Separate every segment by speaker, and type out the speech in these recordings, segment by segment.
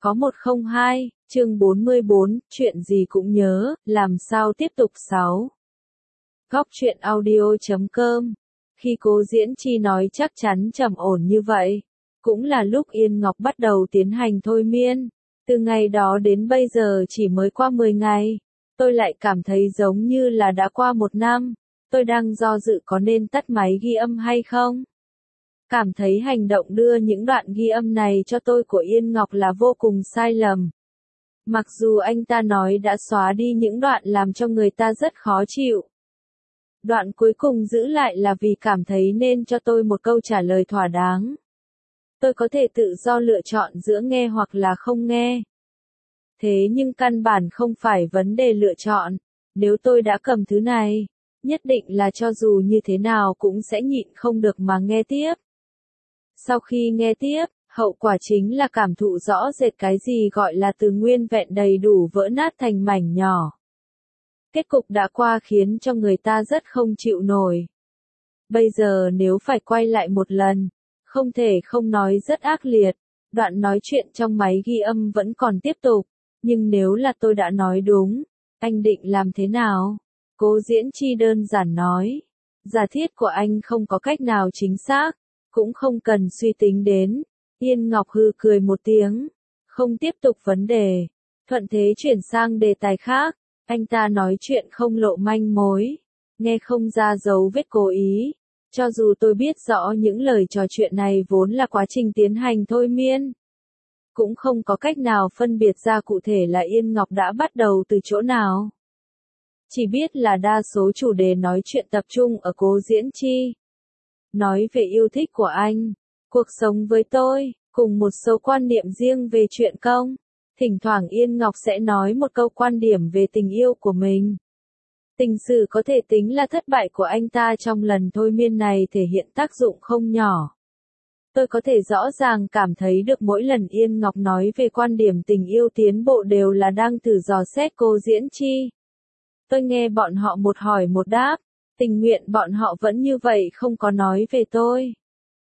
Speaker 1: Có 102, chương 44, chuyện gì cũng nhớ, làm sao tiếp tục 6. Góc truyện audio.com. Khi Cố Diễn Chi nói chắc chắn trầm ổn như vậy, cũng là lúc Yên Ngọc bắt đầu tiến hành thôi miên. Từ ngày đó đến bây giờ chỉ mới qua 10 ngày, tôi lại cảm thấy giống như là đã qua 1 năm. Tôi đang do dự có nên tắt máy ghi âm hay không. Cảm thấy hành động đưa những đoạn ghi âm này cho tôi của Yên Ngọc là vô cùng sai lầm. Mặc dù anh ta nói đã xóa đi những đoạn làm cho người ta rất khó chịu. Đoạn cuối cùng giữ lại là vì cảm thấy nên cho tôi một câu trả lời thỏa đáng. Tôi có thể tự do lựa chọn giữa nghe hoặc là không nghe. Thế nhưng căn bản không phải vấn đề lựa chọn. Nếu tôi đã cầm thứ này, nhất định là cho dù như thế nào cũng sẽ nhịn không được mà nghe tiếp. Sau khi nghe tiếp, hậu quả chính là cảm thụ rõ rệt cái gì gọi là từ nguyên vẹn đầy đủ vỡ nát thành mảnh nhỏ. Kết cục đã qua khiến cho người ta rất không chịu nổi. Bây giờ nếu phải quay lại một lần, không thể không nói rất ác liệt, đoạn nói chuyện trong máy ghi âm vẫn còn tiếp tục, nhưng nếu là tôi đã nói đúng, anh định làm thế nào? Cố Diễn Chi đơn giản nói, giả thiết của anh không có cách nào chính xác, cũng không cần suy tính đến. Yên Ngọc hừ cười một tiếng, không tiếp tục vấn đề, thuận thế chuyển sang đề tài khác. Anh ta nói chuyện không lộ manh mối, nghe không ra dấu vết cố ý. Cho dù tôi biết rõ những lời trò chuyện này vốn là quá trình tiến hành thôi miên, cũng không có cách nào phân biệt ra cụ thể là Yên Ngọc đã bắt đầu từ chỗ nào. Chỉ biết là đa số chủ đề nói chuyện tập trung ở Cố Diễn Chi. Nói về yêu thích của anh, cuộc sống với tôi, cùng một số quan niệm riêng về chuyện công. Thỉnh thoảng Yên Ngọc sẽ nói một câu quan điểm về tình yêu của mình. Tình sự có thể tính là thất bại của anh ta trong lần thôi miên này thể hiện tác dụng không nhỏ. Tôi có thể rõ ràng cảm thấy được mỗi lần Yên Ngọc nói về quan điểm tình yêu tiến bộ đều là đang thử dò xét Cố Diễn Chi. Tôi nghe bọn họ một hỏi một đáp, tình nguyện bọn họ vẫn như vậy không có nói về tôi.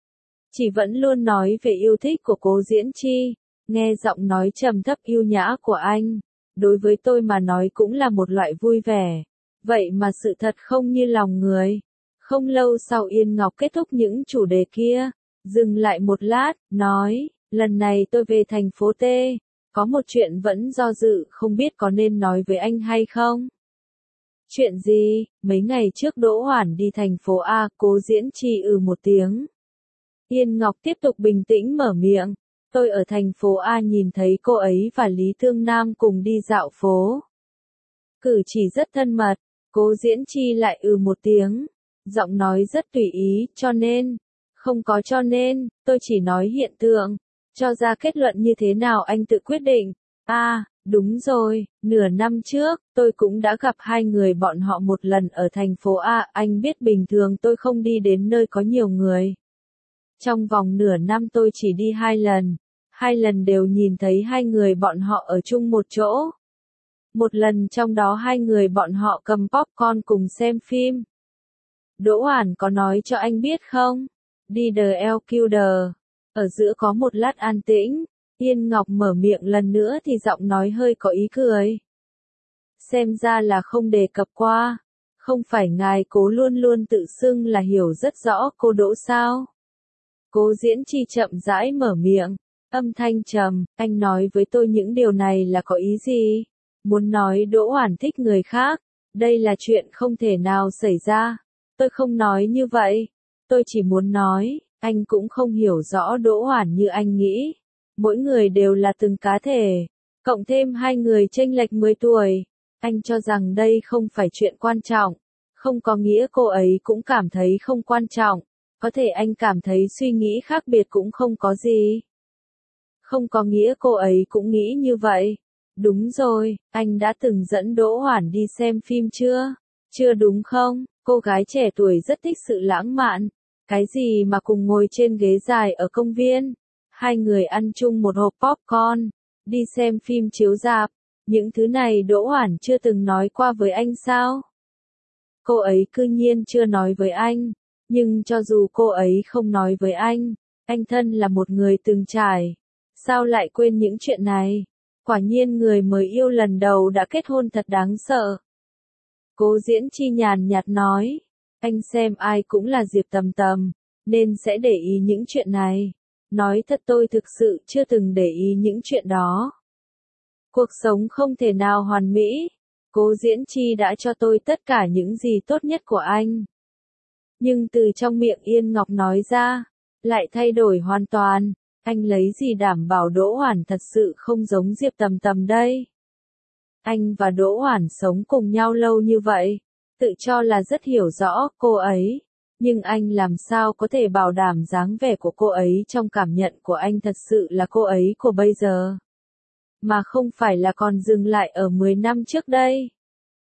Speaker 1: Chỉ vẫn luôn nói về yêu thích của Cố Diễn Chi. Nghe giọng nói trầm thấp yêu nhã của anh, đối với tôi mà nói cũng là một loại vui vẻ. Vậy mà sự thật không như lòng người. Không lâu sau Yên Ngọc kết thúc những chủ đề kia, dừng lại một lát, nói, lần này tôi về thành phố T, có một chuyện vẫn do dự không biết có nên nói với anh hay không. Chuyện gì? Mấy ngày trước Đỗ Hoản đi thành phố A, Cố Diễn Chi một tiếng. Yên Ngọc tiếp tục bình tĩnh mở miệng. Tôi ở thành phố A nhìn thấy cô ấy và Lý Thương Nam cùng đi dạo phố. Cử chỉ rất thân mật, Cố Diễn Chi lại một tiếng. Giọng nói rất tùy ý, cho nên. Không có cho nên, tôi chỉ nói hiện tượng. Cho ra kết luận như thế nào anh tự quyết định. Đúng rồi, nửa năm trước, tôi cũng đã gặp hai người bọn họ một lần ở thành phố A. Anh biết bình thường tôi không đi đến nơi có nhiều người. Trong vòng nửa năm tôi chỉ đi 2 lần. 2 lần đều nhìn thấy hai người bọn họ ở chung một chỗ. Một lần trong đó hai người bọn họ cầm popcorn cùng xem phim. Đỗ Hoản có nói cho anh biết không? Đi The LQD. Ở giữa có một lát an tĩnh. Yên Ngọc mở miệng lần nữa thì giọng nói hơi có ý cười. Xem ra là không đề cập qua. Không phải ngài Cố luôn luôn tự xưng là hiểu rất rõ cô Đỗ sao? Cố Diễn Chi chậm rãi mở miệng, âm thanh trầm, anh nói với tôi những điều này là có ý gì? Muốn nói Đỗ Hoản thích người khác, đây là chuyện không thể nào xảy ra. Tôi không nói như vậy, tôi chỉ muốn nói, anh cũng không hiểu rõ Đỗ Hoản như anh nghĩ. Mỗi người đều là từng cá thể, cộng thêm hai người chênh lệch 10 tuổi. Anh cho rằng đây không phải chuyện quan trọng, không có nghĩa cô ấy cũng cảm thấy không quan trọng. Có thể anh cảm thấy suy nghĩ khác biệt cũng không có gì. Không có nghĩa cô ấy cũng nghĩ như vậy. Đúng rồi, anh đã từng dẫn Đỗ Hoản đi xem phim chưa? Chưa đúng không? Cô gái trẻ tuổi rất thích sự lãng mạn. Cái gì mà cùng ngồi trên ghế dài ở công viên? Hai người ăn chung một hộp popcorn. Đi xem phim chiếu rạp. Những thứ này Đỗ Hoản chưa từng nói qua với anh sao? Cô ấy cư nhiên chưa nói với anh. Nhưng cho dù cô ấy không nói với anh thân là một người từng trải. Sao lại quên những chuyện này? Quả nhiên người mới yêu lần đầu đã kết hôn thật đáng sợ. Cố Diễn Chi nhàn nhạt nói, anh xem ai cũng là Diệp Tầm Tầm, nên sẽ để ý những chuyện này. Nói thật tôi thực sự chưa từng để ý những chuyện đó. Cuộc sống không thể nào hoàn mỹ. Cố Diễn Chi đã cho tôi tất cả những gì tốt nhất của anh. Nhưng từ trong miệng Yên Ngọc nói ra, lại thay đổi hoàn toàn. Anh lấy gì đảm bảo Đỗ Hoản thật sự không giống Diệp Tầm Tầm đây? Anh và Đỗ Hoản sống cùng nhau lâu như vậy, tự cho là rất hiểu rõ cô ấy. Nhưng anh làm sao có thể bảo đảm dáng vẻ của cô ấy trong cảm nhận của anh thật sự là cô ấy của bây giờ? Mà không phải là còn dừng lại ở 10 năm trước đây.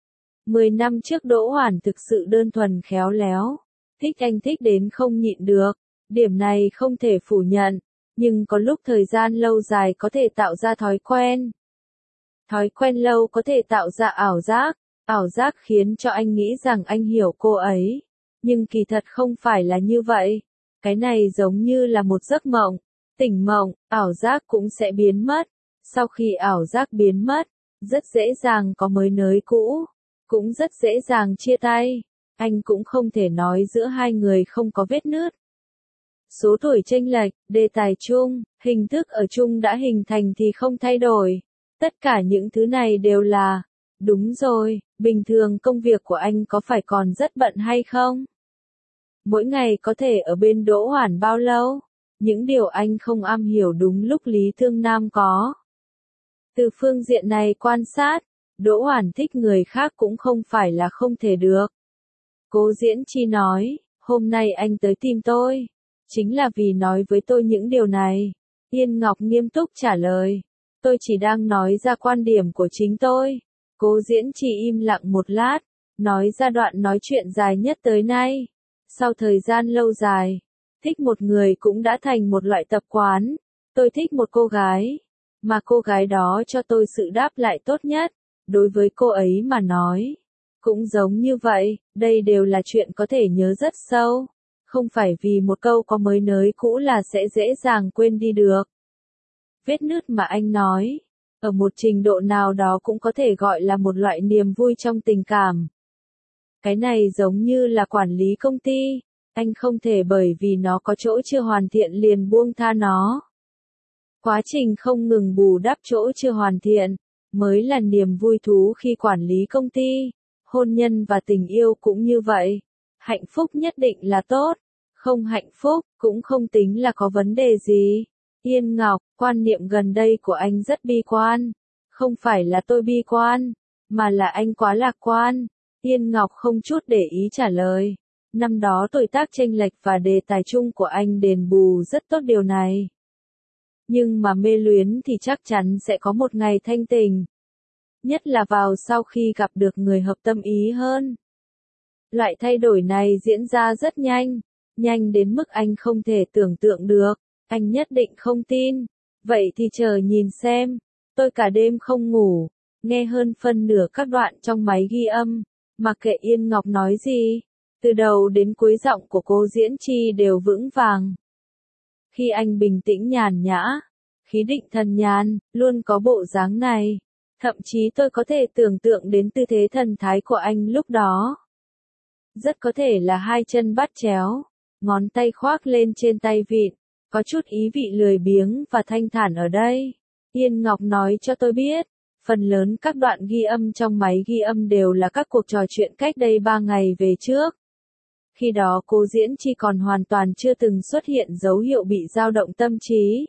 Speaker 1: 10 năm trước Đỗ Hoản thực sự đơn thuần khéo léo. Thích anh thích đến không nhịn được. Điểm này không thể phủ nhận. Nhưng có lúc thời gian lâu dài có thể tạo ra thói quen. Thói quen lâu có thể tạo ra ảo giác. Ảo giác khiến cho anh nghĩ rằng anh hiểu cô ấy. Nhưng kỳ thật không phải là như vậy. Cái này giống như là một giấc mộng. Tỉnh mộng, ảo giác cũng sẽ biến mất. Sau khi ảo giác biến mất, rất dễ dàng có mới nới cũ. Cũng rất dễ dàng chia tay. Anh cũng không thể nói giữa hai người không có vết nứt. Số tuổi chênh lệch, đề tài chung, hình thức ở chung đã hình thành thì không thay đổi. Tất cả những thứ này đều là, đúng rồi, bình thường công việc của anh có phải còn rất bận hay không? Mỗi ngày có thể ở bên Đỗ Hoản bao lâu? Những điều anh không am hiểu đúng lúc Lý Thương Nam có. Từ phương diện này quan sát, Đỗ Hoản thích người khác cũng không phải là không thể được. Cố Diễn Chi nói, hôm nay anh tới tìm tôi, chính là vì nói với tôi những điều này. Yên Ngọc nghiêm túc trả lời, tôi chỉ đang nói ra quan điểm của chính tôi. Cố Diễn Chi im lặng một lát, nói ra đoạn nói chuyện dài nhất tới nay. Sau thời gian lâu dài, thích một người cũng đã thành một loại tập quán. Tôi thích một cô gái, mà cô gái đó cho tôi sự đáp lại tốt nhất. Đối với cô ấy mà nói, cũng giống như vậy, đây đều là chuyện có thể nhớ rất sâu. Không phải vì một câu có mới nới cũ là sẽ dễ dàng quên đi được. Vết nứt mà anh nói, ở một trình độ nào đó cũng có thể gọi là một loại niềm vui trong tình cảm. Cái này giống như là quản lý công ty, anh không thể bởi vì nó có chỗ chưa hoàn thiện liền buông tha nó. Quá trình không ngừng bù đắp chỗ chưa hoàn thiện, mới là niềm vui thú khi quản lý công ty. Hôn nhân và tình yêu cũng như vậy. Hạnh phúc nhất định là tốt, không hạnh phúc cũng không tính là có vấn đề gì. Yên Ngọc, quan niệm gần đây của anh rất bi quan. Không phải là tôi bi quan, mà là anh quá lạc quan. Yên Ngọc không chút để ý trả lời. Năm đó tuổi tác chênh lệch và đề tài chung của anh đền bù rất tốt điều này. Nhưng mà mê luyến thì chắc chắn sẽ có một ngày thanh tình. Nhất là vào sau khi gặp được người hợp tâm ý hơn. Loại thay đổi này diễn ra rất nhanh, nhanh đến mức anh không thể tưởng tượng được. Anh nhất định không tin. Vậy thì chờ nhìn xem. Tôi cả đêm không ngủ, nghe hơn phân nửa các đoạn trong máy ghi âm, mặc kệ Yên Ngọc nói gì. Từ đầu đến cuối giọng của Cố Diễn Chi đều vững vàng. Khi anh bình tĩnh nhàn nhã, khí định thần nhàn, luôn có bộ dáng này. Thậm chí tôi có thể tưởng tượng đến tư thế thần thái của anh lúc đó. Rất có thể là hai chân bắt chéo, ngón tay khoác lên trên tay vịn, có chút ý vị lười biếng và thanh thản ở đây. Yên Ngọc nói cho tôi biết, phần lớn các đoạn ghi âm trong máy ghi âm đều là các cuộc trò chuyện cách đây 3 ngày về trước. Khi đó Cố Diễn Chi còn hoàn toàn chưa từng xuất hiện dấu hiệu bị dao động tâm trí.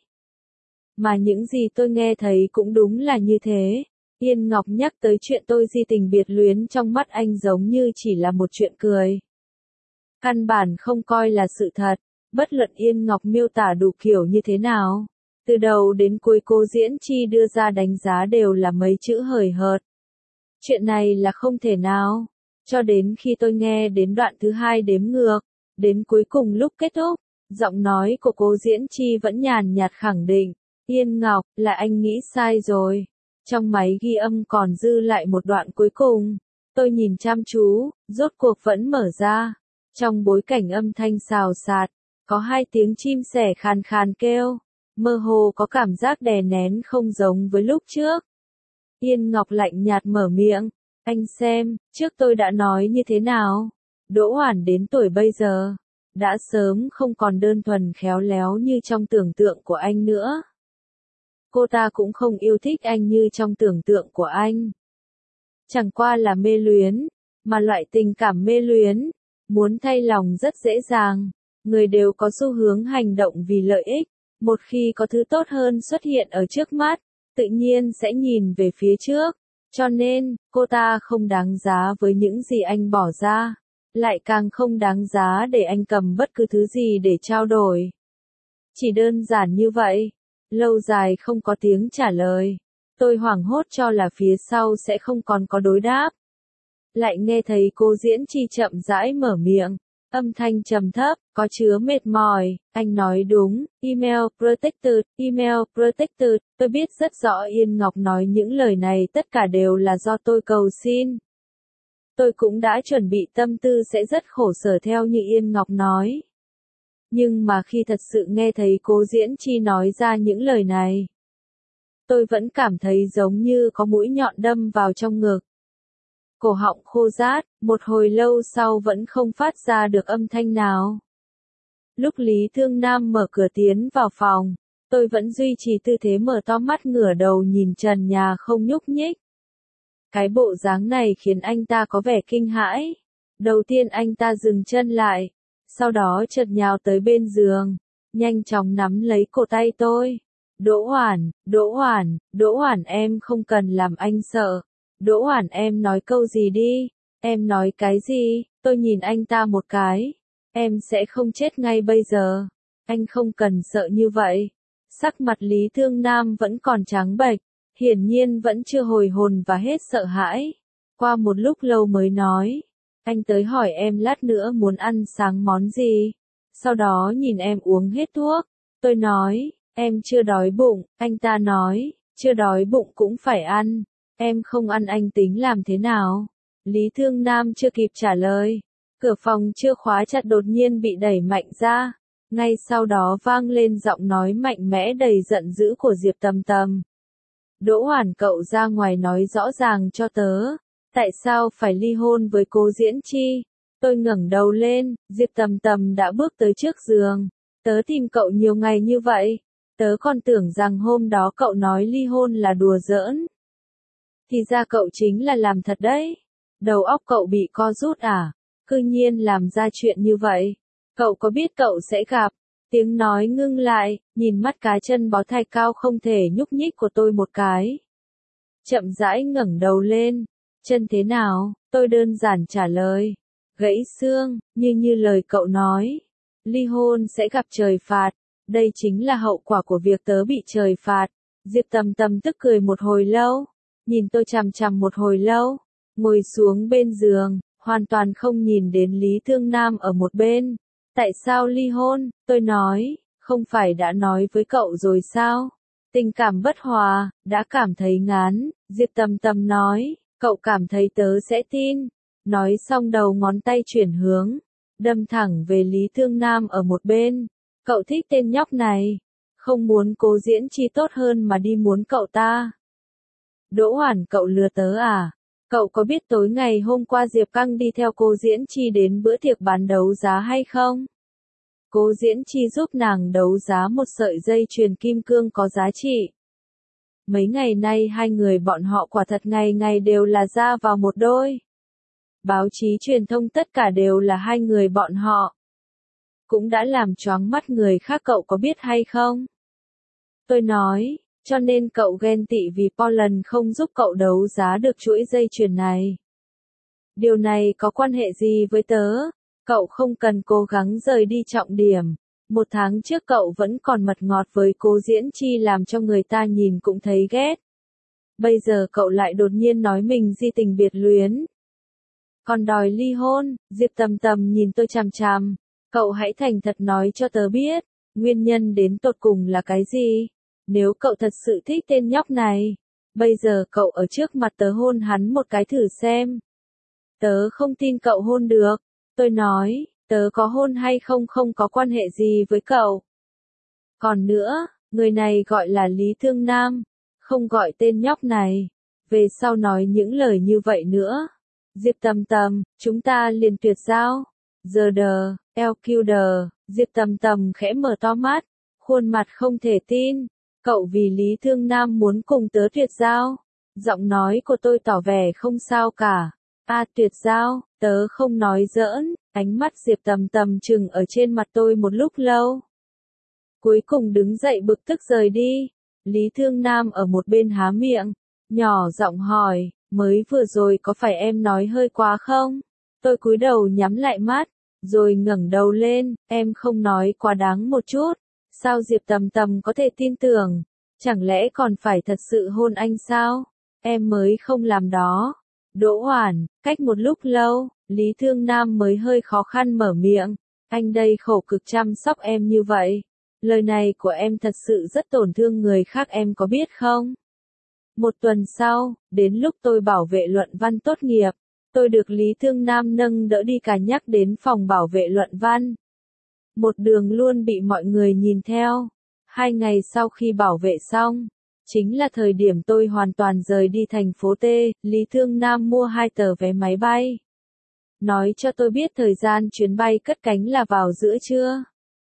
Speaker 1: Mà những gì tôi nghe thấy cũng đúng là như thế. Yên Ngọc nhắc tới chuyện tôi di tình biệt luyến trong mắt anh giống như chỉ là một chuyện cười. Căn bản không coi là sự thật, bất luận Yên Ngọc miêu tả đủ kiểu như thế nào. Từ đầu đến cuối Cố Diễn Chi đưa ra đánh giá đều là mấy chữ hời hợt. Chuyện này là không thể nào. Cho đến khi tôi nghe đến đoạn thứ 2 đếm ngược, đến cuối cùng lúc kết thúc, giọng nói của Cố Diễn Chi vẫn nhàn nhạt khẳng định, Yên Ngọc, là anh nghĩ sai rồi. Trong máy ghi âm còn dư lại một đoạn cuối cùng. Tôi nhìn chăm chú, rốt cuộc vẫn mở ra. Trong bối cảnh âm thanh xào xạc, có 2 tiếng chim sẻ khàn khàn kêu. mơ hồ có cảm giác đè nén không giống với lúc trước. Yên Ngọc lạnh nhạt mở miệng, anh xem, trước tôi đã nói như thế nào. Đỗ Hoản đến tuổi bây giờ, đã sớm không còn đơn thuần khéo léo như trong tưởng tượng của anh nữa. Cô ta cũng không yêu thích anh như trong tưởng tượng của anh. Chẳng qua là mê luyến, mà loại tình cảm mê luyến, muốn thay lòng rất dễ dàng. Người đều có xu hướng hành động vì lợi ích. Một khi có thứ tốt hơn xuất hiện ở trước mắt, tự nhiên sẽ nhìn về phía trước. Cho nên, cô ta không đáng giá với những gì anh bỏ ra. Lại càng không đáng giá để anh cầm bất cứ thứ gì để trao đổi. Chỉ đơn giản như vậy. Lâu dài không có tiếng trả lời. Tôi hoảng hốt cho là phía sau sẽ không còn có đối đáp. Lại nghe thấy cô Diễn Chi chậm rãi mở miệng. Âm thanh trầm thấp, có chứa mệt mỏi. Anh nói đúng, email protected, tôi biết rất rõ Yên Ngọc nói những lời này tất cả đều là do tôi cầu xin. Tôi cũng đã chuẩn bị tâm tư sẽ rất khổ sở theo như Yên Ngọc nói. Nhưng mà khi thật sự nghe thấy cô Diễn Chi nói ra những lời này, tôi vẫn cảm thấy giống như có mũi nhọn đâm vào trong ngực. Cổ họng khô rát, một hồi lâu sau vẫn không phát ra được âm thanh nào. Lúc Lý Thương Nam mở cửa tiến vào phòng, tôi vẫn duy trì tư thế mở to mắt ngửa đầu nhìn trần nhà không nhúc nhích. Cái bộ dáng này khiến anh ta có vẻ kinh hãi. Đầu tiên anh ta dừng chân lại, sau đó chợt nhào tới bên giường, nhanh chóng nắm lấy cổ tay tôi. Đỗ Hoản, em không cần làm anh sợ. Đỗ Hoản em nói câu gì đi, em nói cái gì, tôi nhìn anh ta một cái. Em sẽ không chết ngay bây giờ, anh không cần sợ như vậy. Sắc mặt Lý Thương Nam vẫn còn trắng bệch, hiển nhiên vẫn chưa hồi hồn và hết sợ hãi. Qua một lúc lâu mới nói, anh tới hỏi em lát nữa muốn ăn sáng món gì, sau đó nhìn em uống hết thuốc. Tôi nói, em chưa đói bụng, anh ta nói, chưa đói bụng cũng phải ăn, em không ăn anh tính làm thế nào? Lý Thương Nam chưa kịp trả lời, cửa phòng chưa khóa chặt đột nhiên bị đẩy mạnh ra, ngay sau đó vang lên giọng nói mạnh mẽ đầy giận dữ của Diệp Tầm Tầm. Đỗ Hoản cậu ra ngoài nói rõ ràng cho tớ, tại sao phải ly hôn với cô Diễn Chi? Tôi ngẩng đầu lên, Diệp Tầm Tầm đã bước tới trước giường. Tớ tìm cậu nhiều ngày như vậy, tớ còn tưởng rằng hôm đó cậu nói ly hôn là đùa giỡn. Thì ra cậu chính là làm thật đấy. Đầu óc cậu bị co rút à? Cư nhiên làm ra chuyện như vậy. Cậu có biết cậu sẽ gặp? Tiếng nói ngưng lại, nhìn mắt cá chân bó thạch cao không thể nhúc nhích của tôi một cái. Chậm rãi ngẩng đầu lên. Chân thế nào? Tôi đơn giản trả lời. Gãy xương, như lời cậu nói. Ly hôn sẽ gặp trời phạt. Đây chính là hậu quả của việc tớ bị trời phạt. Diệp Tầm Tầm tức cười một hồi lâu. Nhìn tôi chằm chằm một hồi lâu. Ngồi xuống bên giường, hoàn toàn không nhìn đến Lý Thương Nam ở một bên. Tại sao ly hôn? Tôi nói, không phải đã nói với cậu rồi sao? Tình cảm bất hòa, đã cảm thấy ngán. Diệp Tầm Tầm nói, cậu cảm thấy tớ sẽ tin. Nói xong đầu ngón tay chuyển hướng, đâm thẳng về Lý Thương Nam ở một bên. Cậu thích tên nhóc này, không muốn Cố Diễn Chi tốt hơn mà đi muốn cậu ta. Đỗ Hoản cậu lừa tớ à? Cậu có biết tối ngày hôm qua Diệp Căng đi theo Cố Diễn Chi đến bữa tiệc bán đấu giá hay không? Cố Diễn Chi giúp nàng đấu giá một sợi dây chuyền kim cương có giá trị. Mấy ngày nay hai người bọn họ quả thật ngày ngày đều là ra vào một đôi. Báo chí truyền thông tất cả đều là hai người bọn họ. Cũng đã làm choáng mắt người khác, cậu có biết hay không? Tôi nói, cho nên cậu ghen tị vì Poland không giúp cậu đấu giá được chuỗi dây chuyền này. Điều này có quan hệ gì với tớ? Cậu không cần cố gắng rời đi trọng điểm. Một tháng trước cậu vẫn còn mật ngọt với Cố Diễn Chi làm cho người ta nhìn cũng thấy ghét. Bây giờ cậu lại đột nhiên nói mình di tình biệt luyến. Còn đòi ly hôn. Diệp Tầm Tầm nhìn tôi chằm chằm. Cậu hãy thành thật nói cho tớ biết, nguyên nhân đến tột cùng là cái gì? Nếu cậu thật sự thích tên nhóc này, bây giờ cậu ở trước mặt tớ hôn hắn một cái thử xem. Tớ không tin cậu hôn được. Tôi nói, tớ có hôn hay không không có quan hệ gì với cậu. Còn nữa, Người này gọi là Lý Thương Nam, không gọi tên nhóc này. Về sau nói những lời như vậy nữa. Diệp Tầm Tầm, chúng ta liền tuyệt giao. Giờ đờ, LQ đờ, Diệp Tầm Tầm khẽ mở to mắt, khuôn mặt không thể tin. Cậu vì Lý Thương Nam muốn cùng tớ tuyệt giao. Giọng nói của tôi tỏ vẻ không sao cả. À tuyệt giao, tớ không nói giỡn. Ánh mắt Diệp Tầm Tầm chừng ở trên mặt tôi một lúc lâu. Cuối cùng đứng dậy bực tức rời đi. Lý Thương Nam ở một bên há miệng, nhỏ giọng hỏi, mới vừa rồi có phải em nói hơi quá không? Tôi cúi đầu nhắm lại mắt, rồi ngẩng đầu lên, em không nói quá đáng một chút. Sao Diệp Tầm Tầm có thể tin tưởng? Chẳng lẽ còn phải thật sự hôn anh sao? Em mới không làm đó. Đỗ Hoản, cách một lúc lâu, Lý Thương Nam mới hơi khó khăn mở miệng. Anh đây khổ cực chăm sóc em như vậy. Lời này của em thật sự rất tổn thương người khác em có biết không? Một tuần sau, đến lúc tôi bảo vệ luận văn tốt nghiệp, tôi được Lý Thương Nam nâng đỡ đi cả nhắc đến phòng bảo vệ luận văn. Một đường luôn bị mọi người nhìn theo. 2 ngày sau khi bảo vệ xong, chính là thời điểm tôi hoàn toàn rời đi thành phố T, Lý Thương Nam mua 2 tờ vé máy bay. Nói cho tôi biết thời gian chuyến bay cất cánh là vào giữa trưa.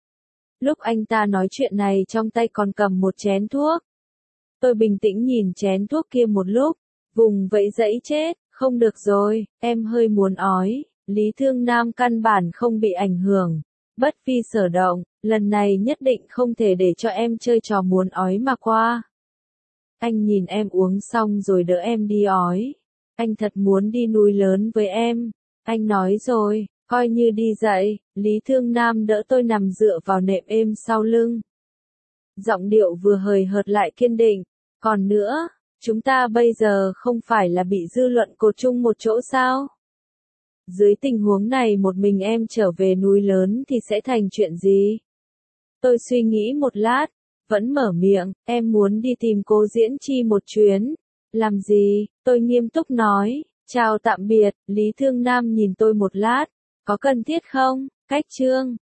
Speaker 1: Lúc anh ta nói chuyện này trong tay còn cầm một chén thuốc. Tôi bình tĩnh nhìn chén thuốc kia một lúc, vùng vẫy dãy chết, không được rồi, em hơi muốn ói. Lý Thương Nam căn bản không bị ảnh hưởng, bất vi sở động, lần này nhất định không thể để cho em chơi trò muốn ói mà qua. Anh nhìn em uống xong rồi đỡ em đi ói. Anh thật muốn đi núi lớn với em. Anh nói rồi, coi như đi dậy. Lý Thương Nam đỡ tôi nằm dựa vào nệm êm sau lưng. Giọng điệu vừa hời hợt lại kiên định. Còn nữa, chúng ta bây giờ không phải là bị dư luận cột chung một chỗ sao? Dưới tình huống này một mình em trở về núi lớn thì sẽ thành chuyện gì? Tôi suy nghĩ một lát, vẫn mở miệng, em muốn đi tìm Cố Diễn Chi một chuyến. Làm gì? Tôi nghiêm túc nói, chào tạm biệt. Lý Thương Nam nhìn tôi một lát, có cần thiết không? Cách chương